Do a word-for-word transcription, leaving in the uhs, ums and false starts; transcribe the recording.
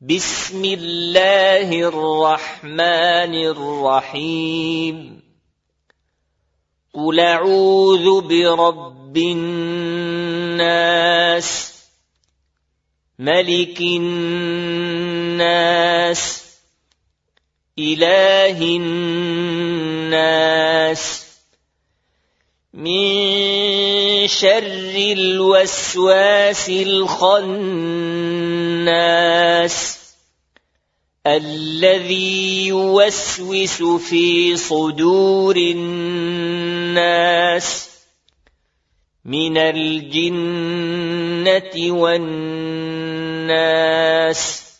بسم الله الرحمن الرحيم قل أعوذ برب الناس ملك الناس إله الناس من شر الوسواس الخناس الذي يوسوس في صدور الناس من الجنة والناس